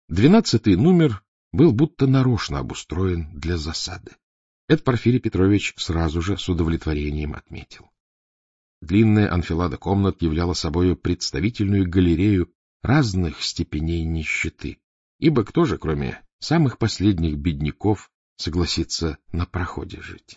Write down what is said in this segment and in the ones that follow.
12-й номер был будто нарочно обустроен для засады. Это Порфирий Петрович сразу же с удовлетворением отметил. Длинная анфилада комнат являла собою представительную галерею разных степеней нищеты, ибо кто же, кроме самых последних бедняков, согласится на проходе жить?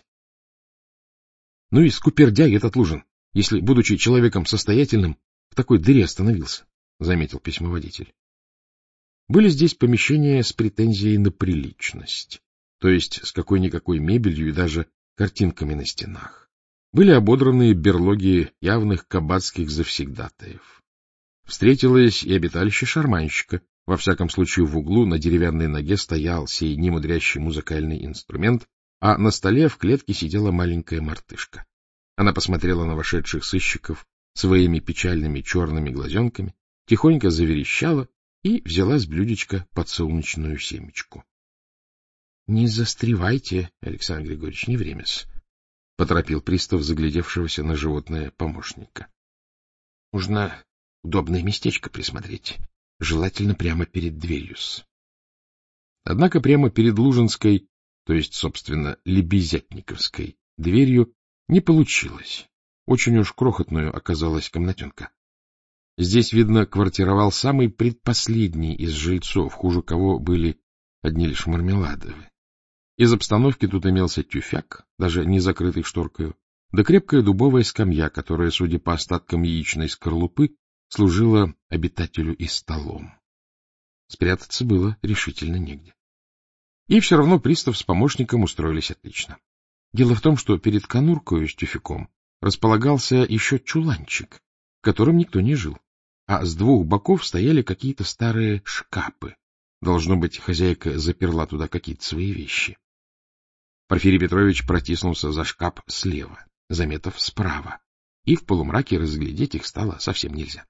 — Ну и скупердяй этот Лужин, если, будучи человеком состоятельным, в такой дыре остановился, — заметил письмоводитель. Были здесь помещения с претензией на приличность, то есть с какой-никакой мебелью и даже картинками на стенах. Были ободранные берлоги явных кабацких завсегдатаев. Встретилось и обиталище шарманщика. Во всяком случае, в углу на деревянной ноге стоял сей немудрящий музыкальный инструмент, а на столе в клетке сидела маленькая мартышка. Она посмотрела на вошедших сыщиков своими печальными черными глазенками, тихонько заверещала и взяла с блюдечка подсолнечную семечку. — Не застревайте, Александр Григорьевич, не время-с, — поторопил пристав заглядевшегося на животное помощника. — Нужно удобное местечко присмотреть, желательно прямо перед дверью-с. Однако прямо перед Лужинской, то есть, собственно, Лебезятниковской дверью не получилось. Очень уж крохотную оказалась комнатенка. Здесь, видно, квартировал самый предпоследний из жильцов, хуже кого были одни лишь Мармеладовы. Из обстановки тут имелся тюфяк, даже не закрытый шторкою, да крепкая дубовая скамья, которая, судя по остаткам яичной скорлупы, служила обитателю и столом. Спрятаться было решительно негде. И все равно пристав с помощником устроились отлично. Дело в том, что перед конуркою с тюфяком располагался еще чуланчик, в котором никто не жил, а с двух боков стояли какие-то старые шкапы. Должно быть, хозяйка заперла туда какие-то свои вещи. Порфирий Петрович протиснулся за шкаф слева, Заметов справа, и в полумраке разглядеть их стало совсем нельзя.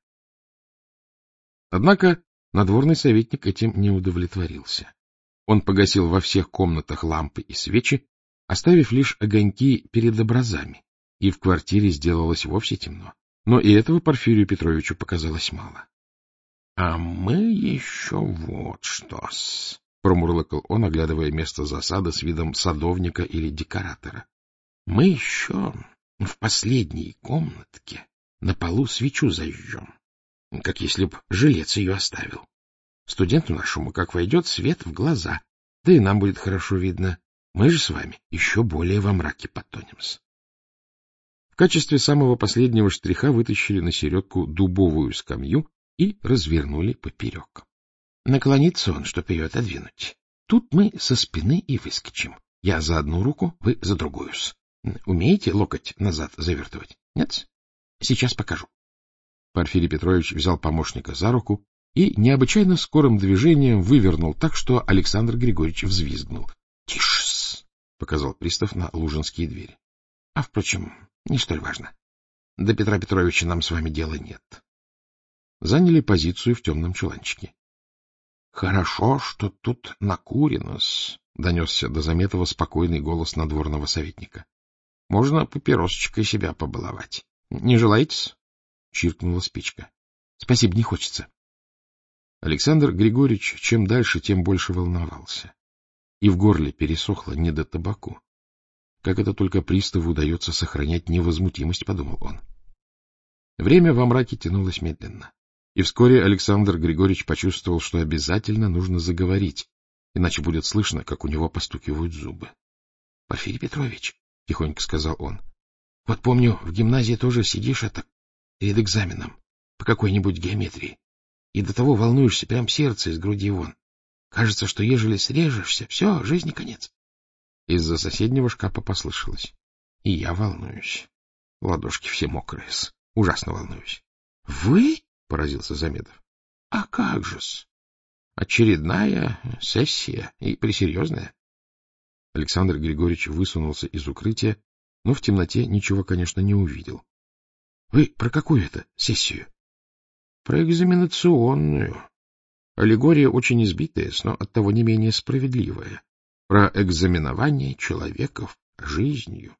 Однако надворный советник этим не удовлетворился. Он погасил во всех комнатах лампы и свечи, оставив лишь огоньки перед образами, и в квартире сделалось вовсе темно. Но и этого Порфирию Петровичу показалось мало. — А мы еще вот что-с, — промурлыкал он, оглядывая место засады с видом садовника или декоратора. — Мы еще в последней комнатке на полу свечу зажжем, как если б жилец ее оставил. Студенту нашему, как войдет, свет в глаза, да и нам будет хорошо видно. Мы же с вами еще более во мраке потонем-с. В качестве самого последнего штриха вытащили на середку дубовую скамью и развернули поперек. Наклонится он, чтоб ее отодвинуть. Тут мы со спины и выскочим. Я за одну руку, вы за другую-с. Умеете локоть назад завертывать? Нет? Сейчас покажу. Порфирий Петрович взял помощника за руку и необычайно скорым движением вывернул так, что Александр Григорьевич взвизгнул. — Тише-с! — показал пристав на лужинские двери. — А, впрочем, не столь важно. До Петра Петровича нам с вами дела нет. Заняли позицию в темном чуланчике. — Хорошо, что тут накурено-с, — донесся до Заметова спокойный голос надворного советника. — Можно папиросочкой себя побаловать. Не желаете-с? — чиркнула спичка. — Спасибо, не хочется. Александр Григорьевич чем дальше, тем больше волновался. И в горле пересохло не до табаку. Как это только приставу удается сохранять невозмутимость, подумал он. Время во мраке тянулось медленно. И вскоре Александр Григорьевич почувствовал, что обязательно нужно заговорить, иначе будет слышно, как у него постукивают зубы. — Порфирий Петрович, — тихонько сказал он, — вот помню, в гимназии тоже сидишь перед экзаменом по какой-нибудь геометрии, и до того волнуешься, прям сердце из груди вон. Кажется, что ежели срежешься, все, жизни конец. Из-за соседнего шкафа послышалось. И я волнуюсь. Ладошки все мокрые. Ужасно волнуюсь. — Вы? — поразился Заметов. — А как же-с? Очередная сессия, и пресерьезная. Александр Григорьевич высунулся из укрытия, но в темноте ничего, конечно, не увидел. — Вы про какую это сессию? — Про экзаменационную. Аллегория очень избитая, но оттого не менее справедливая. Про экзаменование человеков жизнью.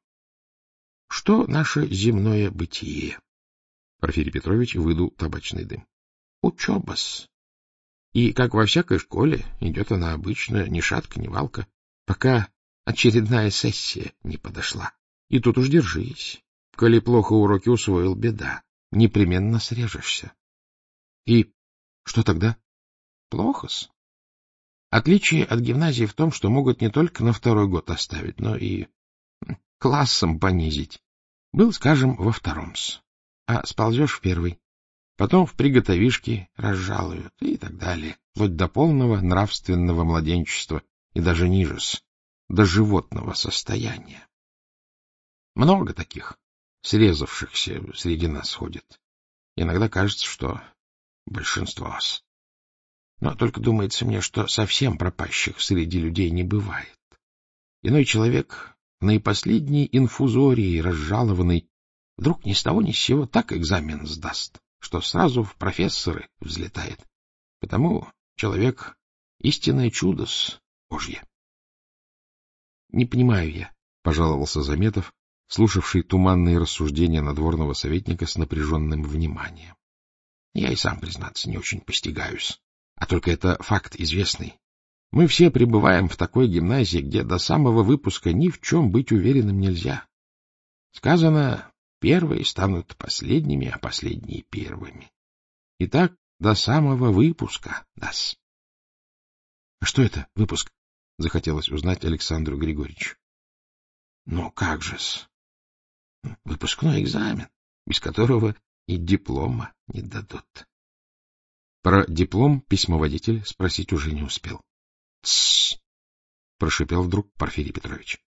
Что наше земное бытие? Порфирий Петрович выдул табачный дым. Учеба-с. И, как во всякой школе, идет она обычно ни шатка, ни валка, пока очередная сессия не подошла. И тут уж держись. Коли плохо уроки усвоил, беда. Непременно срежешься. И что тогда? Плохо-с. Отличие от гимназии в том, что могут не только на второй год оставить, но и классом понизить. Был, скажем, во втором-с, а сползешь в первый. Потом в приготовишке разжалуют и так далее, вплоть до полного нравственного младенчества и даже ниже-с, до животного состояния. Много таких срезавшихся среди нас ходит. Иногда кажется, что большинство-с. Но только думается мне, что совсем пропащих среди людей не бывает. Иной человек, наипоследней инфузорией разжалованный, вдруг ни с того ни с сего так экзамен сдаст, что сразу в профессоры взлетает. Потому человек — истинное чудо-с Божье. — Не понимаю я, — пожаловался Заметов, слушавший туманные рассуждения надворного советника с напряженным вниманием. — Я и сам, признаться, не очень постигаюсь. А только это факт известный. Мы все пребываем в такой гимназии, где до самого выпуска ни в чем быть уверенным нельзя. Сказано, первые станут последними, а последние — первыми. И так до самого выпуска, да-с. — А что это, выпуск? — захотелось узнать Александру Григорьевичу. — Ну, как же-с. Выпускной экзамен, без которого и диплома не дадут. Про диплом письмоводитель спросить уже не успел. — Тссс! — прошипел вдруг Порфирий Петрович.